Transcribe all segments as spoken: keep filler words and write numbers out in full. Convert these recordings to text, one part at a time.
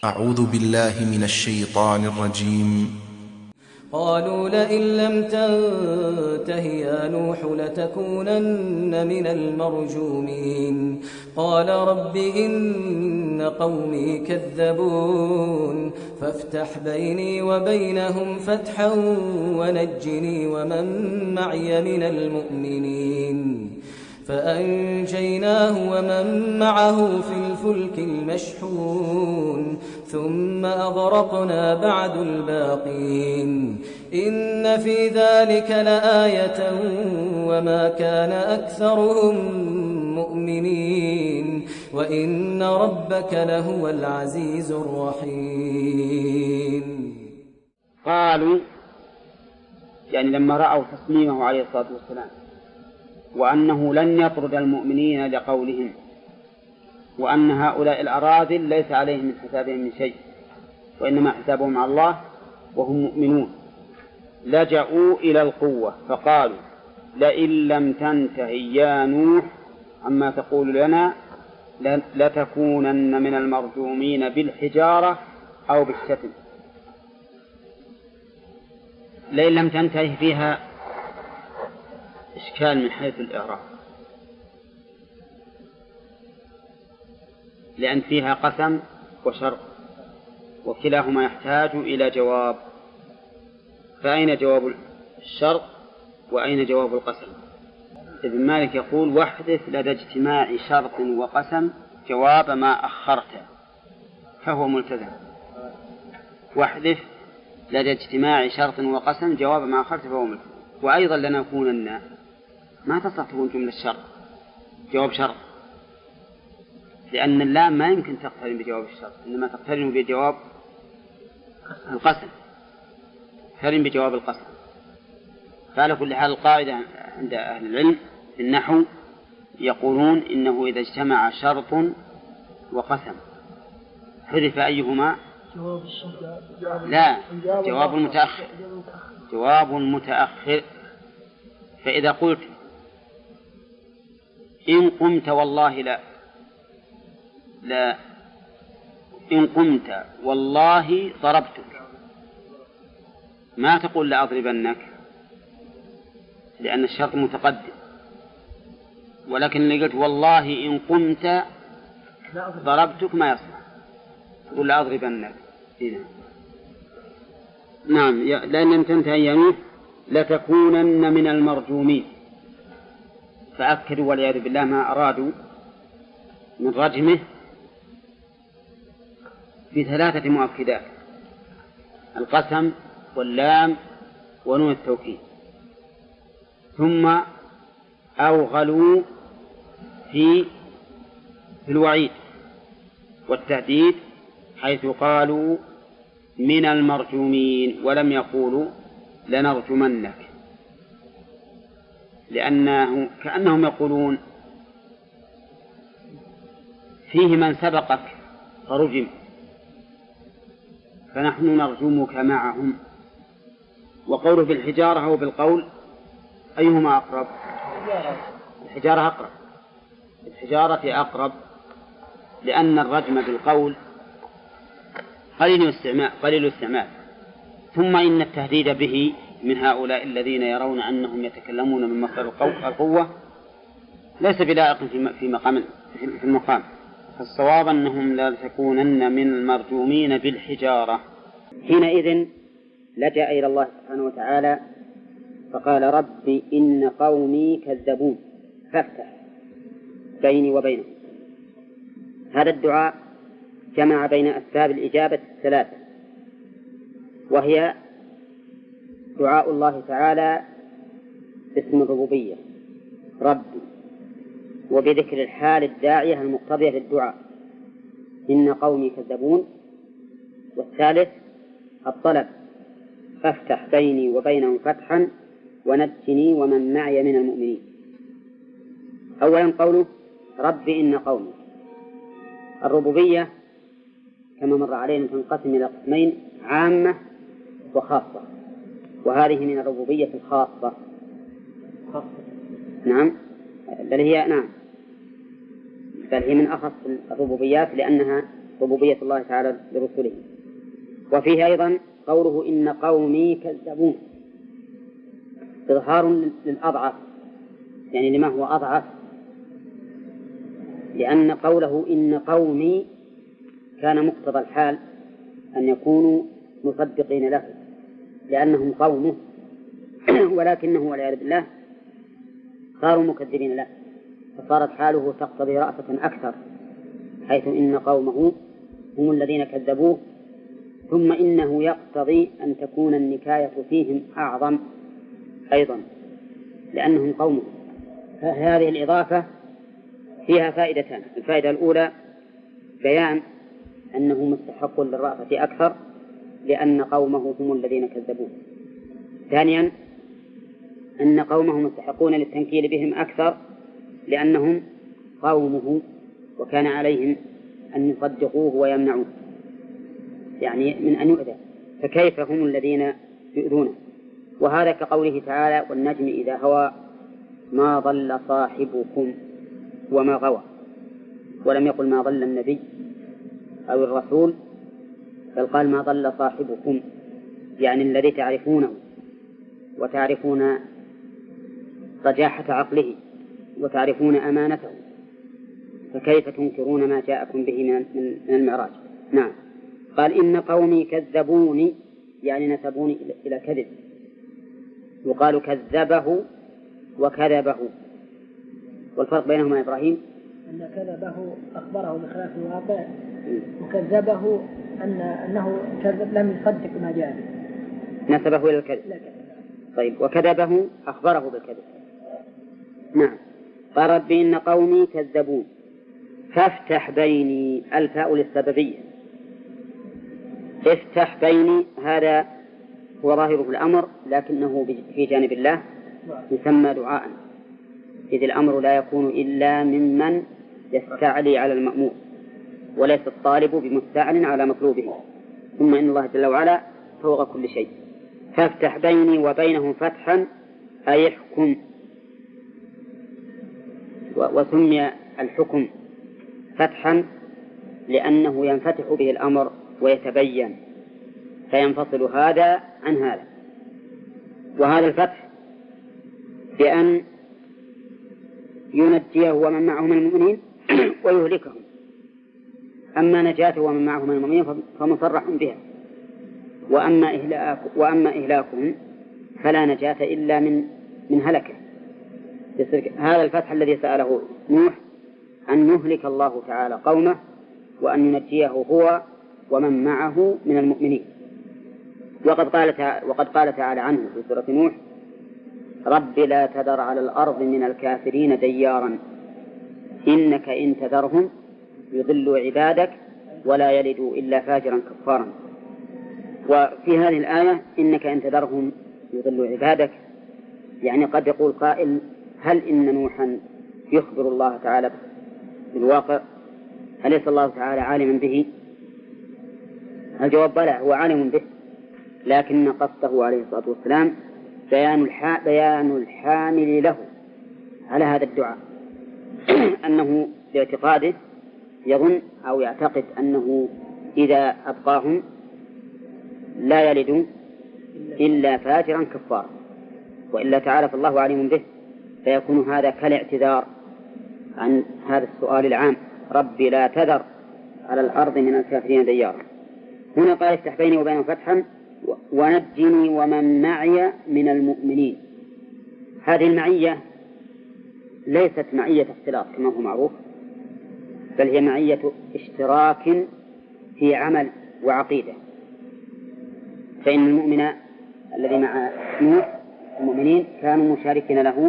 أعوذ بالله من الشيطان الرجيم. قالوا لئن لم تنته يا نوح لتكونن من المرجومين قال رب إن قومي كذبون فافتح بيني وبينهم فتحا ونجني ومن معي من المؤمنين فأنجيناه ومن معه في الفلك المشحون ثم أغرقنا بعد الباقين إن في ذلك لآية وما كان أكثرهم مؤمنين وإن ربك لهو العزيز الرحيم. قالوا يعني لما رأوا تصميمه عليه الصلاة والسلام وأنه لن يطرد المؤمنين لقولهم وأن هؤلاء الأراذل ليس عليهم من حسابهم من شيء وإنما حسابهم على الله وهم مؤمنون لجأوا إلى القوة فقالوا لئن لم تنتهي يا نوح عما تقول لنا لتكونن من المرجومين بالحجارة أو بالشتم. لئن لم تنتهي فيها إشكال من حيث الإعراب لأن فيها قسم وشرط وكلاهما يحتاج إلى جواب، فأين جواب الشرط وأين جواب القسم؟ ابن مالك يقول واحدث لدى اجتماع شرط وقسم جواب ما أخرته فهو ملتزم. واحدث لدى اجتماع شرط وقسم جواب ما أخرته فهو ملتزم. وأيضا لنكونن ما تصح تكون جملة شرط جواب شرط لأن اللام ما يمكن تقترن بجواب الشرط إنما تقترن بجواب القسم تقترن بجواب القسم. فعلى كل حال القاعدة عند أهل العلم في النحو يقولون إنه إذا اجتمع شرط وقسم حذف أيهما لا جواب المتأخر جواب المتأخر. فإذا قلت إن قمت والله لا لا إن قمت والله ضربتك ما تقول لأضربنك لأن الشرط متقدم، ولكن اللي قلت والله إن قمت ضربتك ما يصلح تقول لأضربنك. نعم لأن لم تنتهي يا نوح لتكونن من المرجومين فأكدوا والعياذ بالله ما أرادوا من رجمه بثلاثة مؤكدات القسم واللام ونون التوكيد. ثم أوغلوا في في الوعيد والتهديد حيث قالوا من المرجومين ولم يقولوا لنرجمنك لأنه كأنهم يقولون فيه من سبقك فرجم فنحن نرجمك معهم. وقوله بالحجارة أو بالقول أيهما أقرب؟ الحجارة أقرب الحجارة أقرب لأن الرجم بالقول قليل الاستعمال قليل الاستعمال ثم إن التهديد به من هؤلاء الذين يرون أنهم يتكلمون من مصدر القوة ليس بلائق في مقام في المقام. فالصواب أنهم لا تكونن من المرجومين بالحجارة. حينئذ لجأ إلى الله سبحانه وتعالى فقال رب إن قومي كذبون فافتح بيني وبينهم. هذا الدعاء جمع بين أسباب الإجابة الثلاثة وهي دعاء الله تعالى باسم الربوبية ربي وبذكر الحال الداعية المقتضية للدعاء إن قومي كذبون. والثالث الطلب فافتح بيني وبينهم فتحا ونجني ومن معي من المؤمنين. أولا قوله رب إن قومي. الربوبية كما مر علينا تنقسم إلى قسمين عامة وخاصة وهذه من الربوبية الخاصة. نعم بل هي نعم بل هي من أخص الربوبيات لأنها ربوبية الله تعالى لرسله. وفيه أيضا قوله إن قومي كذبون، إظهار للأضعف، يعني لما هو أضعف، لأن قوله إن قومي كان مقتضى الحال أن يكونوا مصدقين له لأنهم قومه، ولكنه والعياذ بالله صاروا مكذبين له، فصارت حاله تقتضي رأفة أكثر، حيث إن قومه هم الذين كذبوه، ثم إنه يقتضي أن تكون النكاية فيهم أعظم أيضا لأنهم قومه. هذه الإضافة فيها فائدتان: الفائدة الأولى بيان أنه مستحق للرأفة أكثر لأن قومه هم الذين كذبوه. ثانيا أن قومه مستحقون للتنكيل بهم أكثر لأنهم قومه وكان عليهم أن يصدقوه ويمنعوه، يعني من أن يؤذى، فكيف هم الذين يؤذونه؟ وهذا كقوله تعالى والنجم إذا هوى ما ضل صاحبكم وما غوى، ولم يقل ما ضل النبي أو الرسول، بل قال ما ضل صاحبكم، يعني الذي تعرفونه وتعرفون رجاحة عقله وتعرفون أمانته، فكيف تنكرون ما جاءكم به من المعراج؟ نعم. قال إن قومي كذبوني، يعني نسبوني إلى كذب، يقال كذبه وكذبه. والفرق بينهما إبراهيم أن كذبه أخبره بخلاف الواقع، وكذبه أن أنه كذب لم يصدق ما جاء، نسبه إلى الكذب. طيب، وكذبه أخبره بالكذب. نعم. قال رب إن قومي كذبون فافتح بيني، الفاء للسببية، افتح بيني، هذا هو ظاهره الأمر، لكنه في جانب الله يسمى دعاء، إذ الأمر لا يكون إلا ممن يستعلي على المأمور، وليس الطالب بمستعل على مطلوبه، ثم إن الله جل وعلا فوق كل شيء. فافتح بيني وبينهم فتحا أي احكم، وسمي الحكم فتحا لأنه ينفتح به الأمر ويتبين، فينفصل هذا عن هذا. وهذا الفتح بأن ينجيه ومن معه من المؤمنين ويهلكهم، أما نجاته ومن معه من المؤمنين فمصرح بها، وأما, إهلاك وأما إهلاكهم فلا نجاة إلا من من هلكه. هذا الفتح الذي سأله نوح أن يهلك الله تعالى قومه وأن ينجيه هو ومن معه من المؤمنين. وقد قال تعالى, وقد قال تعالى عنه في سورة نوح رب لا تذر على الأرض من الكافرين ديارا إنك إن تذرهم يضلوا عبادك ولا يلدوا إلا فاجرا كفارا. وفي هذه الآية إنك إن تذرهم يضلوا عبادك، يعني قد يقول قائل هل إن نوحا يخبر الله تعالى بالواقع؟ أليس الله تعالى عالما به؟ الجواب بلى، هو عالم به، لكن قصده عليه الصلاة والسلام بيان, الح... بيان الحامل له على هذا الدعاء أنه باعتقاده يظن أو يعتقد أنه إذا أبقاهم لا يلد إلا فاجرا كفارا، وإلا تعالى فالله عليم به، فيكون هذا كالاعتذار عن هذا السؤال العام ربي لا تذر على الأرض من الكافرين ديارا. هنا قال افتح بيني وبينهم فتحا ونجني ومن معي من المؤمنين. هذه المعية ليست معية اختلاط كما هو معروف، بل هي معية اشتراك في عمل وعقيدة، فإن المؤمن الذي مع نوح المؤمنين كانوا مشاركين له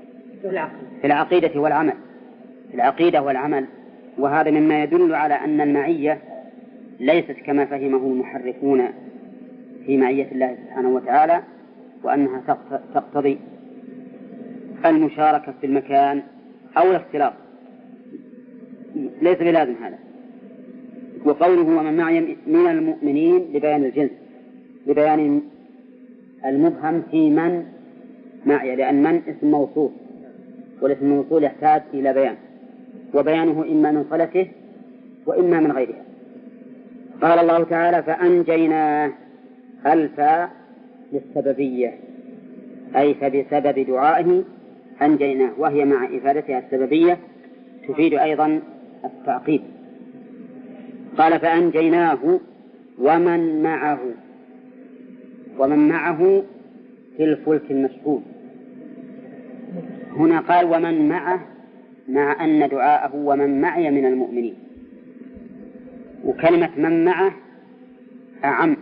في العقيدة والعمل في العقيدة والعمل وهذا مما يدل على أن المعية ليست كما فهمه المحرفون في معية الله سبحانه وتعالى، وأنها تقتضي المشاركة في المكان أو الاختلاط، ليس بلازم هذا. وقوله ومن معي من المؤمنين لبيان الجنس، لبيان المبهم في من معي، لأن من اسم موصول، والاسم الموصول يحتاج إلى بيان، وبيانه إما من صلته وإما من غيرها. قال الله تعالى فأنجيناه، الفاء للسببية، أي فبسبب دعائه أنجيناه، وهي مع إفادتها السببية تفيد أيضا التعقيب. قال فأنجيناه ومن معه، ومن معه في الفلك المشحون. هنا قال ومن معه، مع أن دعاءه ومن معي من المؤمنين، وكلمة من معه أعم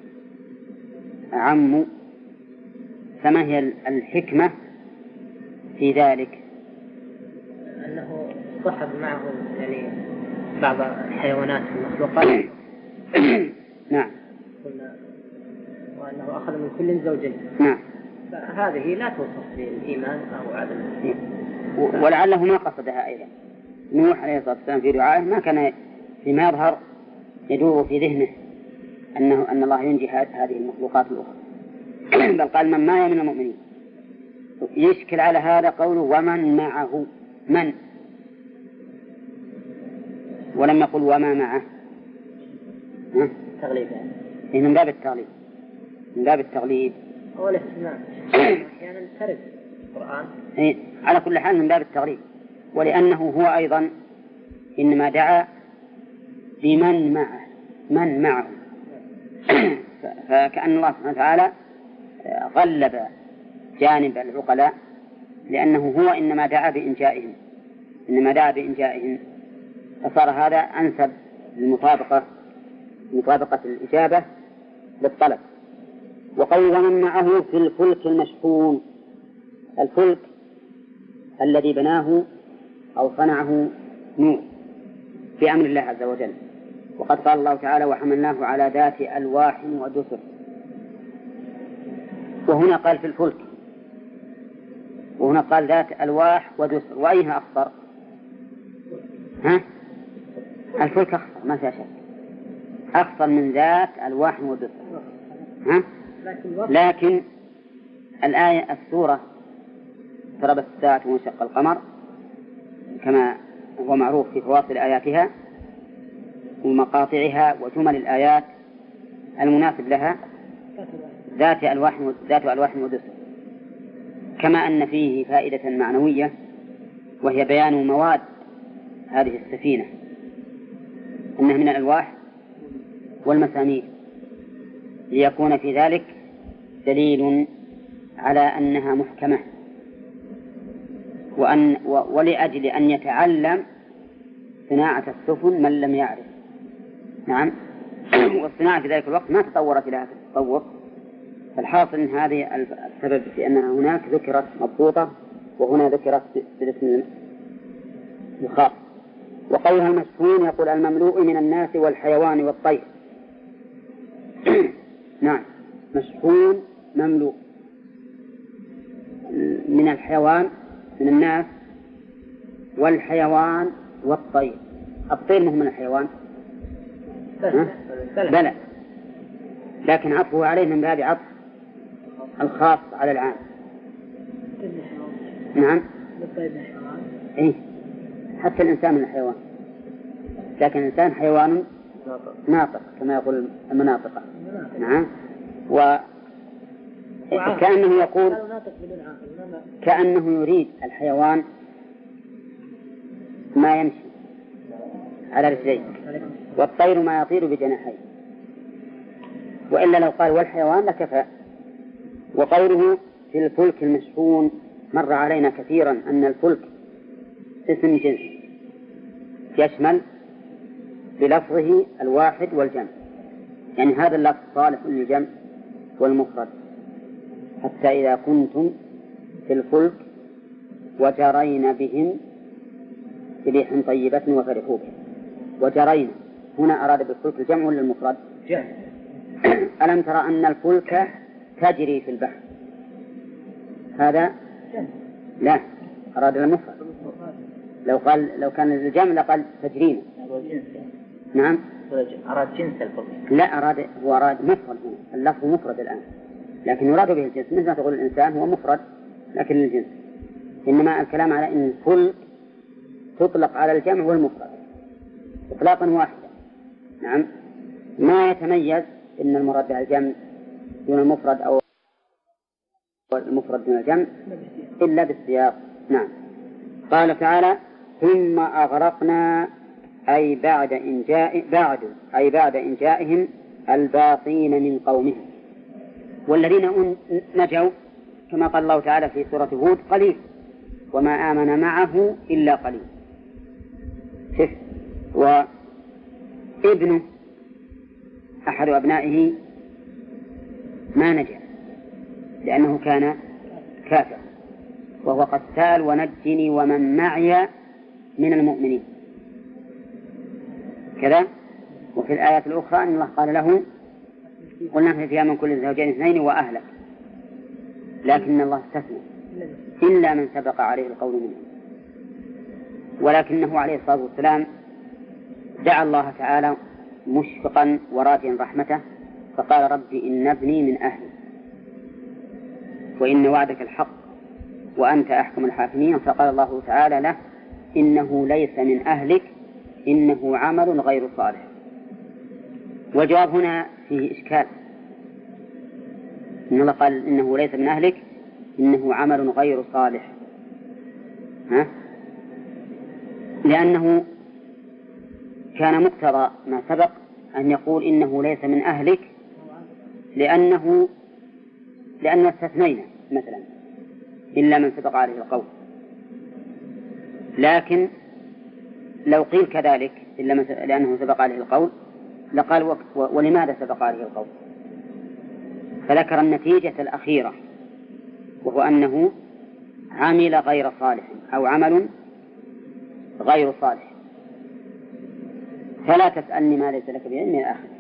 أعم فما هي الحكمة في ذلك؟ أنه صحب معه يعني بعض الحيوانات والمخلوقات. نعم. وأنه أخذ من كل زوجين. نعم. فهذه لا توصف بالإيمان أو عدم الإيمان. ولعله ما قصدها أيضا. نوح عليه الصلاة والسلام في دعائه ما كان فيما يظهر يدور في ذهنه أنه أن الله ينجي هذه المخلوقات الأخرى، بل قال من معي من المؤمنين. يشكل على هذا قوله ومن معه، من ولم يقل وما معه، تغليب يعني من باب التغليب، من باب التغليب هو الاهتمام. أحيانا ترد القرآن إيه؟ على كل حال من باب التغليب، ولأنه هو أيضا إنما دعا بمن معه، من معه. فكأن الله سبحانه وتعالى غلب جانب العقلاء، لأنه هو إنما دعا بإنجائهم، إنما دعا بإنجائهم، فصار هذا أنسب للمطابقة، مطابقة الإجابة للطلب. وقول ومن معه في الفلك المشحون، الفلك الذي بناه أو صنعه نوح بأمر الله عز وجل. وقد قال الله تعالى وحملناه على ذات ألواح ودسر، وهنا قال في الفلك، وهنا قال ذات ألواح ودسر، وأيها أخطر؟ ها؟ الفلك أخطر ما فيها شك، أخطر من ذات ألواح ودسر. ها؟ لكن الآية السورة اقتربت الساعة وانشق القمر كما هو معروف في فواصل آياتها ومقاطعها وجمل الآيات المناسب لها ذات ألواح ذات ألواح ودسر، كما أن فيه فائدة معنوية وهي بيان مواد هذه السفينة، أنها من الألواح والمسامير، ليكون في ذلك دليل على أنها محكمة، وأن ولأجل أن يتعلم صناعة السفن من لم يعرف. نعم. والصناعة في ذلك الوقت ما تطورت إلى هذا التطور، فالحاصل أن هذه السبب في أنها هناك ذكرت مضبوطة وهنا ذكرت بالاسم الخاص. وقولها المشحون يقول المملوء من الناس والحيوان والطير. نعم، مشحون مملوء من الحيوان من الناس والحيوان والطير. الطير مهم من الحيوان بلى، لكن عطفه عليه من باب عطف الخاص على العام. نعم. إيه؟ حتى الإنسان من الحيوان، لكن الإنسان حيوان ناطق كما يقول المناطق. نعم. وكأنه يقول كأنه يريد الحيوان ما يمشي على رجلين، والطير ما يطير بجناحين، وإلا لو قال والحيوان لكفى. وقوله في الفلك المشحون مر علينا كثيرا أن الفلك اسم جنس يشمل بلفظه الواحد والجمع، يعني هذا اللفظ صالح للجمع والمفرد. حتى إذا كنتم في الفلك وجرين بهم بريح طيبة وفرحوا بها. وجرين هنا أراد بالفلك الجمع ولا المفرد؟ جمع. ألم ترى أن الفلك تجري في البحر؟ هذا لا، أراد المفرد. لو قال لو كان الجمع لقال تجرين. نعم. أراد جنس الفلك. لا، أراد هو أراد مفرد هنا، اللفظ مفرد الآن، لكن يراد به الجنس، مثل ما تقول الإنسان هو مفرد لكن للجنس. إنما الكلام على أن الفلك تطلق على الجمع والمفرد إطلاقا واحدا. نعم. ما يتميز إن المراد بها الجمع دون المفرد أو المفرد دون الجمع إلا بالسياق. نعم. قال تعالى ثم أغرقنا أي بعد إن جاء بعد أي بعد إن جاءهم الباقين من قومهم، والذين نجوا كما قال الله تعالى في سورة هود قليل وما آمن معه إلا قليل. شف وابنه أحد أبنائه ما نجا لأنه كان كافر وهو قتال ونجني ومن معي من المؤمنين كذا. وفي الآية الأخرى أن الله قال له قلنا فيها من كل زوجين اثنين وأهلك، لكن الله استثنى إلا من سبق عليه القول منه. ولكنه عليه الصلاة والسلام دعا الله تعالى مشفقا وراجيا رحمته فقال رب إن ابني من أهلي وإن وعدك الحق وأنت أحكم الحاكمين. فقال الله تعالى له إنه ليس من أهلك إنه عمل غير صالح. والجواب هنا فيه إشكال، إن الله قال إنه ليس من أهلك إنه عمل غير صالح، ها؟ لأنه كان مقتضى ما سبق أن يقول إنه ليس من أهلك لأنه لأنه استثنينا مثلا إلا من سبق عليه القول. لكن لو قيل كذلك إلا من لأنه سبق عليه القول لقال ولماذا سبق عليه القول؟ فذكر النتيجة الأخيرة وهو أنه عمل غير صالح أو عمل غير صالح. فلا تسألني ما ليس لك بعلم يا أخي.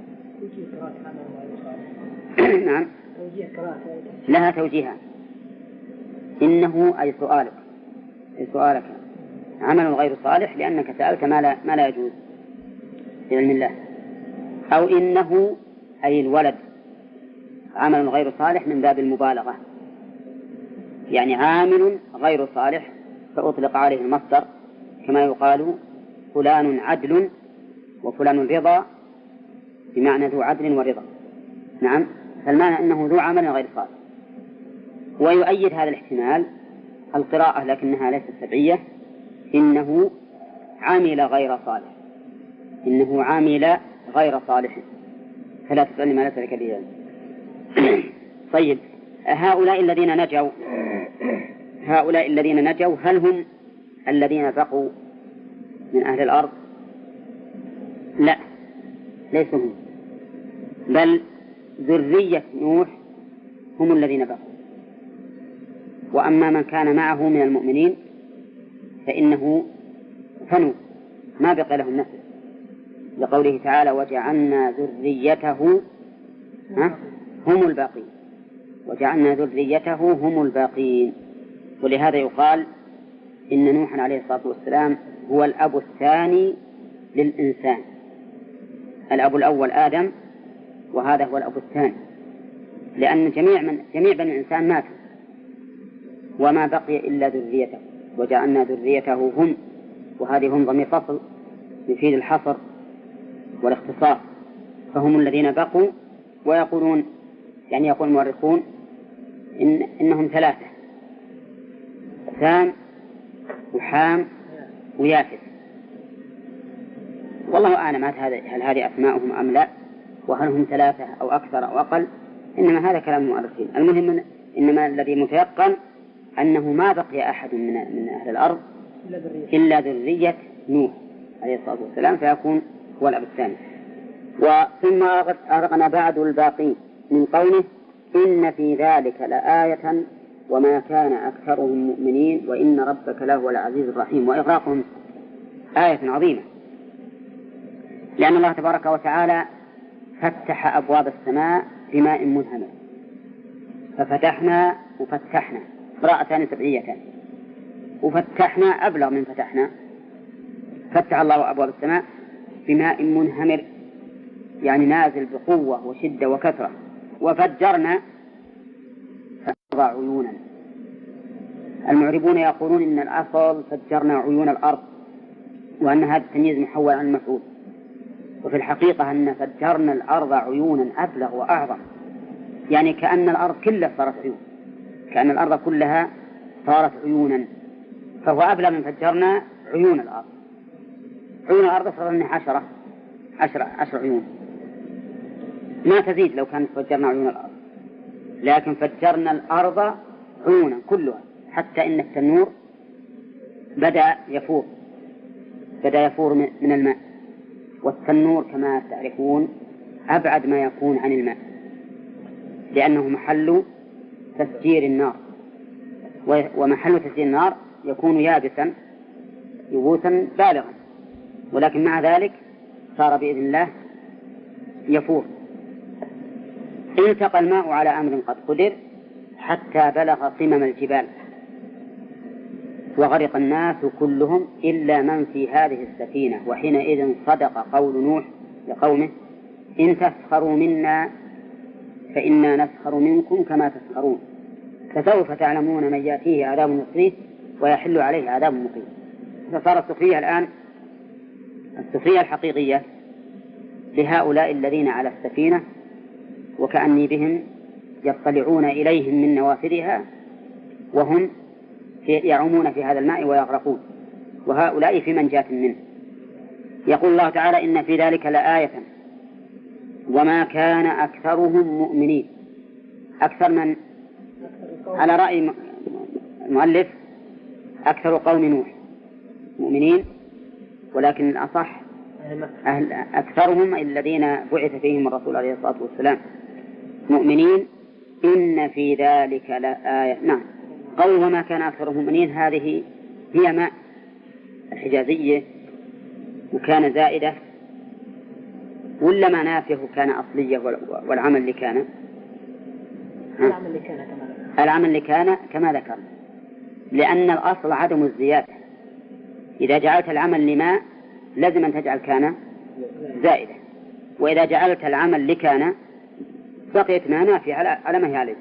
نعم لها توجيها إنه أي سؤالك أي سؤالك عمل غير صالح لأنك سألت ما لا, ما لا يجوز بعلم الله، أو إنه أي الولد عمل غير صالح من باب المبالغة، يعني عامل غير صالح فأطلق عليه المصدر كما يقال فلان عدل وفلان رضا بمعنى ذو عدل ورضا. نعم فالمعنى أنه ذو عمل غير صالح. ويؤيد هذا الاحتمال القراءة لكنها ليست سبعية إنه عمل غير صالح إنه عمل غير صالح فلا تسألني ما ليس لك به علم. طيب هؤلاء الذين نجوا هؤلاء الذين نجوا هل هم الذين بقوا من أهل الأرض؟ لا ليسوا هم، بل ذرية نوح هم الذين بقوا. وأما من كان معه من المؤمنين فإنه فنوا ما بقي لهم نسل، لقوله تعالى وجعلنا ذريته هم الباقين وجعلنا ذريته هم الباقين. ولهذا يقال إن نوح عليه الصلاة والسلام هو الأب الثاني للإنسان. الأب الأول آدم وهذا هو الأب الثاني، لأن جميع من جميع بني الإنسان ماتوا وما بقي إلا ذريته وجعلنا ذريته هم، وهذه هم ضمير فصل يفيد الحصر والاختصار، فهم الذين بقوا. ويقولون يعني يقول المؤرخون إن إنهم ثلاثة سام وحام ويافث، والله أعلم هل هذه أسماؤهم أم لا وهل هم ثلاثة أو أكثر أو أقل، إنما هذا كلام المؤرخين. المهم إنما الذي متيقن أنه ما بقي أحد من من أهل الأرض إلا ذرية نوح عليه الصلاة والسلام فيكون هو الأب الثاني. وثم أغرقنا بعد الباقين من قوله إن في ذلك لآية وما كان أكثرهم مؤمنين وإن ربك لهو العزيز الرحيم. وإغراقهم آية عظيمة لأن الله تبارك وتعالى فتح أبواب السماء بماء منهمر، ففتحنا وفتحنا قراءتان سبعيتان، وفتحنا أبلغ من فتحنا، فتح الله أبواب السماء بماء منهمر يعني نازل بقوة وشدة وكثرة. وفجرنا فأرضى عيونا. المعربون يقولون إن الأصل فجرنا عيون الأرض وأن هذا التمييز محول عن المفعول، وفي الحقيقة أن فجرنا الأرض عيونا أبلغ وأعظم، يعني كأن الأرض كلها صارت عيون، كأن الأرض كلها صارت عيونا، فهو أبلغ من فجرنا عيون الأرض. عيون الأرض صار منها عشرة عشر عشر عيون، ما تزيد لو كانت فجرنا عيون الأرض، لكن فجرنا الأرض عيونا كلها، حتى إن التنور بدأ يفور بدأ يفور من الماء، والتنور كما تعرفون أبعد ما يكون عن الماء، لأنه محل تسجير النار، ومحل تسجير النار يكون يابسا يبوسا بالغا، ولكن مع ذلك صار بإذن الله يفور. التقى الماء على أمر قد قدر حتى بلغ قمم الجبال، وغرق الناس كلهم إلا من في هذه السفينة، وحينئذ صدق قول نوح لقومه إن تسخروا منا فإنا نسخر منكم كما تسخرون، فسوف تعلمون من يأتيه عذاب مخزيه ويحل عليه عذاب مقيم. فصار السخرية الآن السخرية الحقيقية لهؤلاء الذين على السفينة، وكأني بهم يطلعون إليهم من نوافذها وهم يعومون في هذا الماء ويغرقون، وهؤلاء في منجاة منه. يقول الله تعالى إن في ذلك لآية وما كان أكثرهم مؤمنين. أكثر من على رأي المؤلف أكثر قوم نوح مؤمنين، ولكن الأصح أهل أكثرهم الذين بعث فيهم الرسول عليه الصلاة والسلام مؤمنين. إن في ذلك لآية. نعم، قول وما كان أكثر مؤمنين هذه هي ماء الحجازية، وكان زائدة ولا ما نافيه كان أصلية والعمل اللي كان العمل اللي كان كما العمل اللي كان كما ذكر، لأن الأصل عدم الزيادة. إذا جعلت العمل لما لازم أن تجعل كان زائدة، وإذا جعلت العمل لكان بقيت ما نافية على ما هي عليه.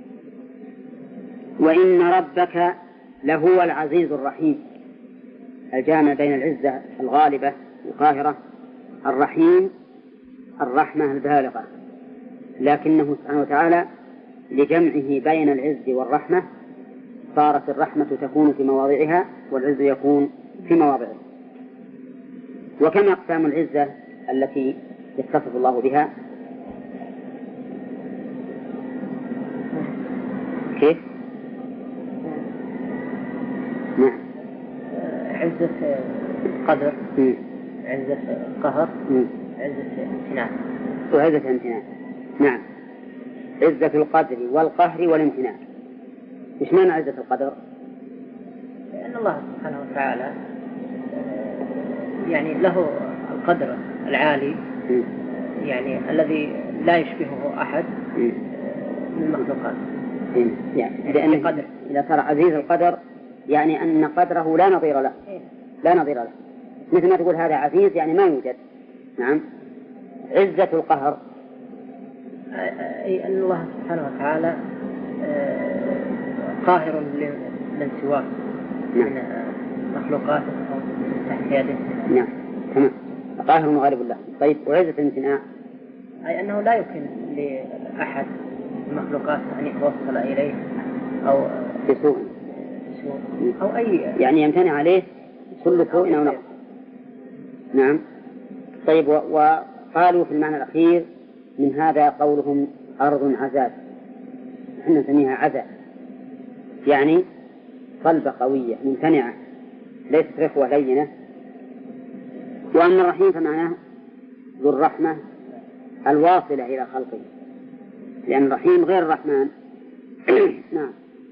وإن ربك لهو العزيز الرحيم، الجامع بين العزة الغالبة القاهرة الرحيم الرحمة البالغة، لكنه سبحانه وتعالى لجمعه بين العز والرحمة صارت الرحمة تكون في مواضعها والعز يكون في مواضعه. وكما أقسام العزة التي يتصف الله بها كيف؟ نعم، عزة قدر، عزة قهر، عزة امتنان. وعزة امتنان. نعم، عزة القدر والقهر والامتنان. إيش معنى عزة القدر؟ لأن الله سبحانه وتعالى يعني له القدر العالي، م. يعني الذي لا يشبهه أحد م. من المخلوقات. يعني لأن قدر إذا صار عزيز القدر يعني أن قدره لا نظير له، لا نظير له، مثل ما تقول هذا عزيز يعني ما يوجد. نعم. عزة القهر أي أن الله سبحانه وتعالى قاهر من سواه من مخلوقاته أو تحت يده. نعم تمام، قاهر وغالب الله. طيب، وعزة الامتناع أي أنه لا يمكن لأحد المخلوقات أن يتوصل إليه أو بسوء أو أي يعني يمتنع عليه كل سوء أو نقص. نعم. طيب، وقالوا في المعنى الأخير من هذا قولهم أرض عزاز، نحن نسميها عزاز، يعني صلبة قوية ممتنعة ليست رخوة لينة. وأما الرحيم فمعناه ذو الرحمة الواصلة إلى خلقه، لأن الرحيم غير الرحمن. نعم.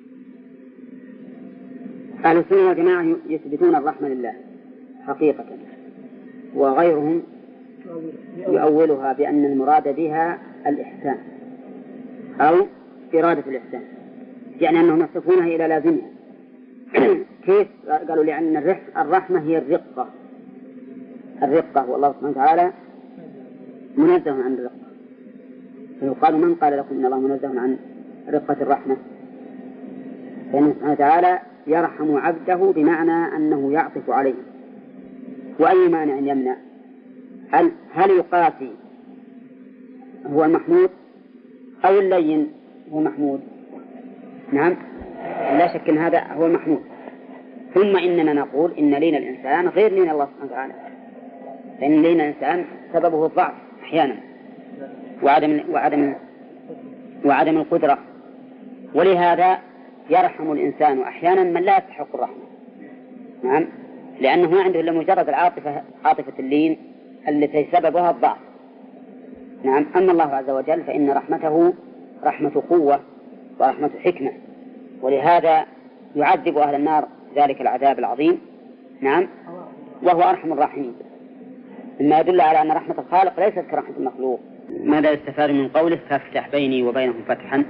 أهل السنة والجماعة يثبتون الرحمة لله حقيقة، وغيرهم يؤولها بأن المراد بها الإحسان أو إرادة الإحسان، يعني أنهم يصفونها إلى لازمها. كيف؟ قالوا لأن الرحمة هي الرقة، الرقة والله سبحانه وتعالى منزه عن الرقة، فيقال من قال لكم إن الله منزه عن رقة الرحمة؟ فإنه سبحانه وتعالى يرحم عبده بمعنى أنه يعطف عليه. وأي مانع يمنع هل هل يقاسي هو المحمود أو اللين هو محمود؟ نعم، لا شك أن هذا هو المحمود. ثم إننا نقول إن لين الإنسان غير لين الله سبحانه وتعالى، فإن لين الإنسان سببه الضعف أحيانا وعدم وعدم وعدم القدرة، ولهذا يرحم الإنسان أحيانا من لا يستحق الرحمة. نعم، لأنه ما عنده إلا مجرد العاطفة، عاطفة اللين التي سببها الضعف. نعم، أما الله عز وجل فإن رحمته رحمة قوة ورحمة حكمة، ولهذا يعذب أهل النار ذلك العذاب العظيم. نعم، وهو أرحم الراحمين، مما يدل على أن رحمة الخالق ليست كرحمة المخلوق. ماذا يستفاد من قوله فافتح بيني وبينهم فتحا؟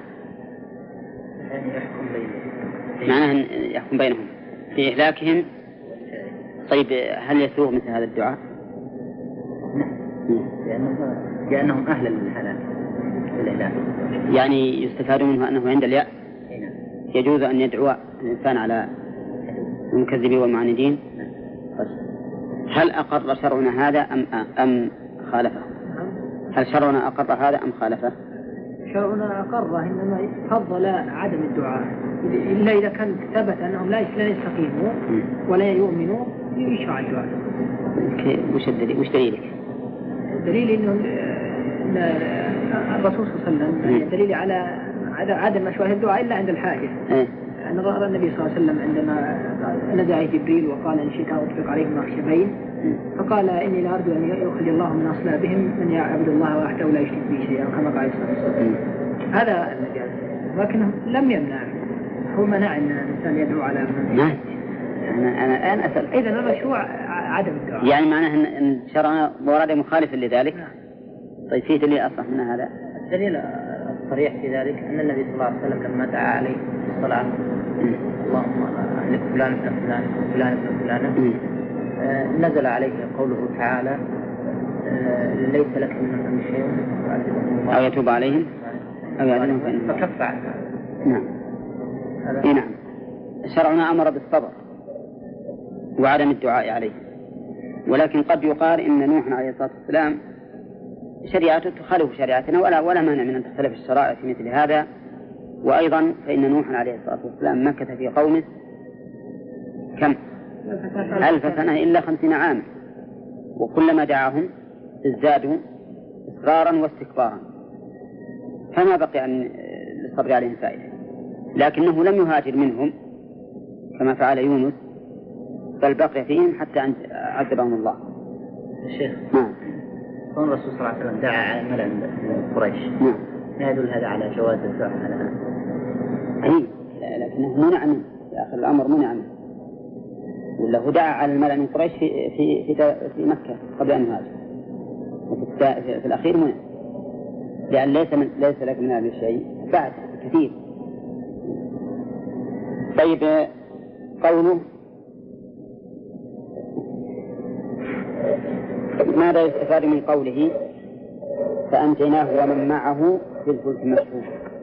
معناه يحكم بينهم في إهلاكهم. طيب هل يسوغ مثل هذا الدعاء؟ لأنهم أهل الهلاك والإهلاك. يعني يستفاد منه أنه عند اليأس يجوز أن يدعو الإنسان على المكذبين والمعاندين. هل أقر شرعنا هذا أم أم خالفه؟ هل شرعنا أقر هذا أم خالفه؟ شرعنا أقره، إنما فضل عدم الدعاء إلا إذا كان ثبت أنهم لا يستقيموا ولا يؤمنوا يشرع الدعاء. وش الدليل؟ وش دليلك؟ الدليل إنه الرسول صلى الله عليه وسلم دليل على عدم مشروعية الدعاء إلا عند الحاجة. أن رأى النبي صلى الله عليه وسلم عندما نزع جبريل وقال إن شئت أطبق عليهم أخشبين، فقال إني لأرجو أن يخرج الله من أصلابهم من يعبد الله وحده ولا يشرك به شيئا، كما قال صلى الله عليه وسلم. هذا الذي ولكنه لم يمنع، هو منع أن الإنسان يدعو على من. نعم، أنا أنا الآن أسأل. إذا المشروع عدم الدعاء، يعني معناه أن شرعنا ورد مخالف لذلك. نعم. طيب في دليل أصح من هذا؟ الدليل الصريح في ذلك أن النبي صلى الله عليه وسلم لما دعا عليه الصلاة اللهم أهلك فلان ابن فلان فلان ابن فلان، آه نزل عليه قوله تعالى آه ليس لك من أمر شيء أو يتوب عليهم أو يعذبهم فكف عنها. نعم. إيه نعم، شرعنا أمر بالصبر وعدم الدعاء عليه، ولكن قد يقال إن نوح عليه الصلاة والسلام شريعته تخالف شريعتنا ولا ولا مانع من أن تختلف الشرائع في مثل هذا. وأيضا فإن نوح عليه الصلاة والسلام مكث في قومه كم؟ ألف سنة إلا خمسين عاما، وكلما دعاهم ازدادوا إصرارا واستكبارا، فما بقي عن الصبر عليهم فائدة. لكنه لم يهاجر منهم كما فعل يونس، بل بقي فيهم حتى عذبهم الله. الشيخ نعم، كون الرسول صلى الله عليه وسلم دعا على الملأ من قريش، نعم، ما يدل هذا على جواز الدعاء على أي، لكنه منع منه في آخر الأمر، منع منه، ولا هو دعا على الملأ من قريش في في في, في مكة قبل أن يهاجر، وفي في الأخير منع، لأن ليس من ليس لك من هذا الشيء بعد كثير. طيب قوله ماذا يستفاد من قوله فأنجيناه ومن معه في الفلك المشحون؟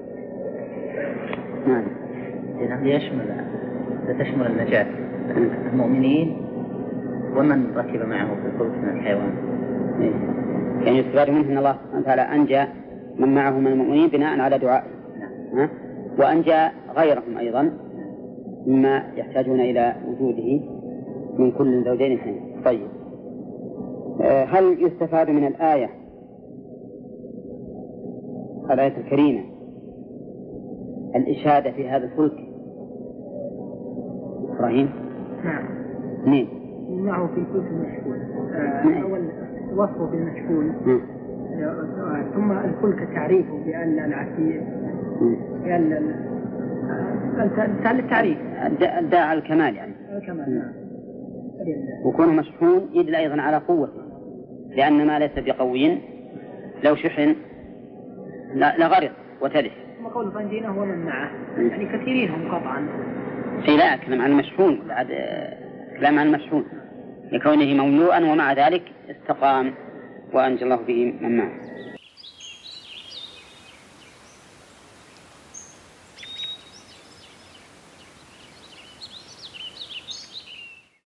نعم، يشمل تشمل النجاة المؤمنين ومن ركب معه في الفلك من الحيوان. يعني يستفاد منه أن الله سبحانه وتعالى أنجى من معه من المؤمنين بناء على دعائه، نعم. وأنجى غيرهم أيضا مما يحتاجون إلى وجوده من كل زوجين اثنين. طيب هل يستفاد من الآية الآية الكريمة الإشادة في هذا الفلك؟ إبراهيم؟ نعم. نعم. معه في الفلك المشحون. آه أول وصفه بالمشحون. آه ثم الفلك تعريفه بأن العتيق بأن التعريف الداعي على الكمال، يعني الكمال. نعم. وكونه مشحون يدل أيضا على قوته، لأن ما ليس بقوي لو شحن لغرق وتلف. ثم قوله فأنجيناه ومن معه، يعني كثيرين هم قطعا. أي لا، كلام عن المشحون، بعد كلام عن المشحون لكونه مملوءا ومع ذلك استقام وأنجى الله به من معه.